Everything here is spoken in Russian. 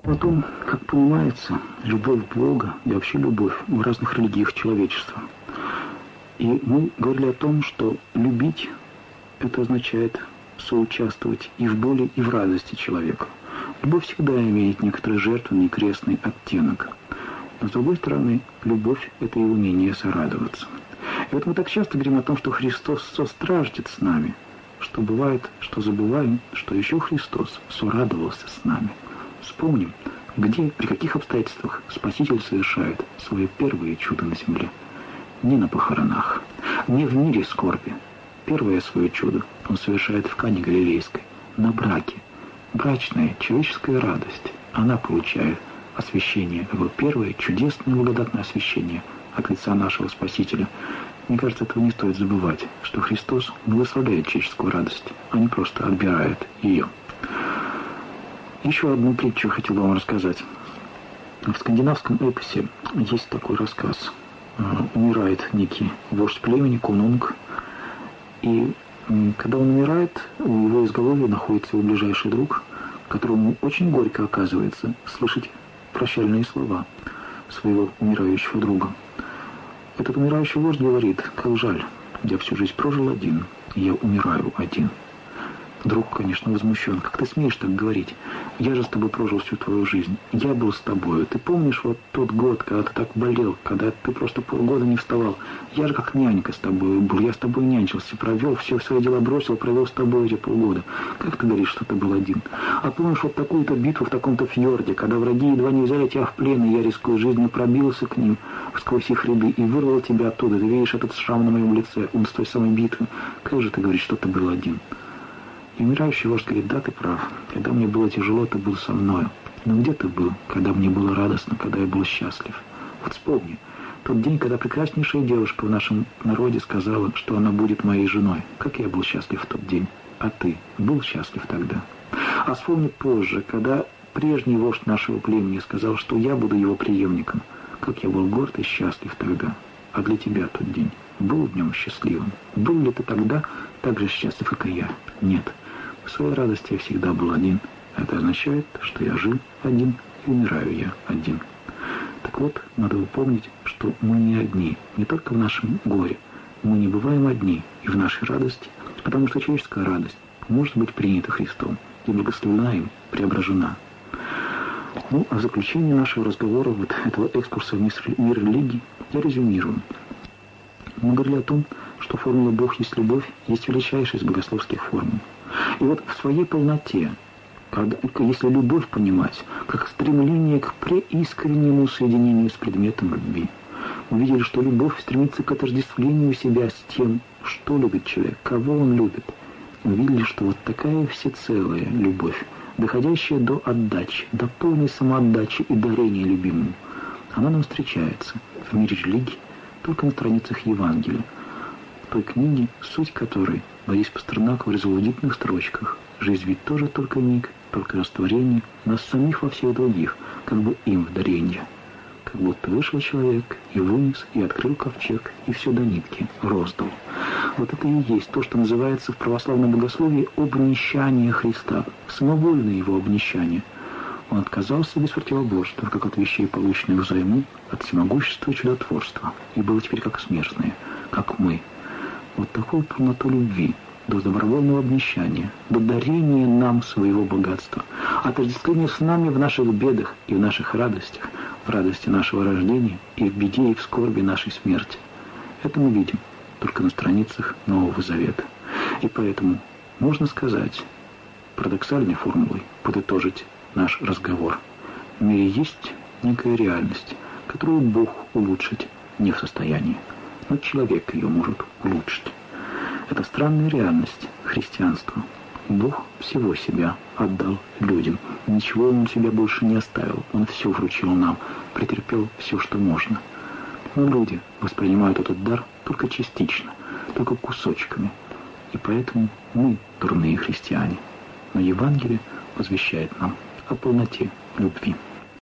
О том, как понимается любовь Бога и вообще любовь в разных религиях человечества. И мы говорили о том, что любить – это означает соучаствовать и в боли, и в радости человека. Любовь всегда имеет некоторый жертвенный и крестный оттенок. Но с другой стороны, любовь – это и умение сорадоваться. И вот мы так часто говорим о том, что Христос состраждет с нами, что бывает, что забываем, что еще Христос сорадовался с нами. Вспомним, где, при каких обстоятельствах Спаситель совершает свое первое чудо на земле. Не на похоронах, не в мире скорби. Первое свое чудо он совершает в Кане Галилейской, на браке. Брачная человеческая радость, она получает освящение, его первое чудесное благодатное освящение от лица нашего Спасителя. Мне кажется, этого не стоит забывать, что Христос благословляет человеческую радость, а не просто отбирает ее. Еще одну притчу хотел бы вам рассказать. В скандинавском эпосе есть такой рассказ. Умирает некий вождь племени, конунг, и когда он умирает, у его изголовья находится его ближайший друг, которому очень горько оказывается слышать прощальные слова своего умирающего друга. Этот умирающий вождь говорит: «Как жаль, я всю жизнь прожил один, и я умираю один». Друг, конечно, возмущен. «Как ты смеешь так говорить? Я же с тобой прожил всю твою жизнь. Я был с тобою. Ты помнишь вот тот год, когда ты так болел, когда ты просто полгода не вставал? Я же как нянька с тобой был. Я с тобой нянчился, провел, все свои дела бросил, провел с тобой эти полгода. Как ты говоришь, что ты был один? А помнишь вот такую-то битву в таком-то фьорде, когда враги едва не взяли тебя в плен, и я, рискуя жизнью, пробился к ним сквозь их ряды и вырвал тебя оттуда. Ты видишь этот шрам на моем лице, он с той самой битвы. Как же ты говоришь, что ты был один?» И умирающий вождь говорит: «Да, ты прав. Когда мне было тяжело, ты был со мною. Но где ты был, когда мне было радостно, когда я был счастлив? Вот вспомни, тот день, когда прекраснейшая девушка в нашем народе сказала, что она будет моей женой. Как я был счастлив в тот день. А ты был счастлив тогда? А вспомни позже, когда прежний вождь нашего племени сказал, что я буду его преемником. Как я был горд и счастлив тогда. А для тебя тот день был днем счастливым? Был ли ты тогда так же счастлив, как и я? Нет. В своей радости я всегда был один. Это означает, что я жил один и умираю я один». Так вот, надо помнить, что мы не одни, не только в нашем горе. Мы не бываем одни и в нашей радости, потому что человеческая радость может быть принята Христом и благословена им, преображена. Ну, а в заключение нашего разговора, вот этого экскурса в мир религии, я резюмирую. Мы говорили о том, что формула «Бог есть любовь» есть величайшая из богословских формул. И вот в своей полноте, если любовь понимать как стремление к преискреннему соединению с предметом любви, мы видели, что любовь стремится к отождествлению себя с тем, что любит человек, кого он любит. Мы видели, что вот такая всецелая любовь, доходящая до отдачи, до полной самоотдачи и дарения любимому, она нам встречается в мире религии только на страницах Евангелия, той книги, суть которой Борис Пастернак выразил в дикных строчках: «Жизнь ведь тоже только миг, только растворение, нас самих во всех других, как бы им в даренье. Как будто вышел человек и вынес, и открыл ковчег, и все до нитки роздал». Вот это и есть то, что называется в православном богословии обнищание Христа, самовольное его обнищание. Он отказался без противоборства, как от вещей, полученных взаймы, от всемогущества и чудотворства, и был теперь как смертные, как мы. Вот такую полноту любви, до добровольного обнищания, до дарения нам своего богатства, отождествления с нами в наших бедах и в наших радостях, в радости нашего рождения и в беде и в скорби нашей смерти. Это мы видим только на страницах Нового Завета. И поэтому можно сказать, парадоксальной формулой подытожить наш разговор: в мире есть некая реальность, которую Бог улучшить не в состоянии, но человек ее может улучшить. Это странная реальность христианства. Бог всего себя отдал людям. Ничего он у себя больше не оставил. Он все вручил нам, претерпел все, что можно. Но люди воспринимают этот дар только частично, только кусочками. И поэтому мы дурные христиане. Но Евангелие возвещает нам о полноте любви.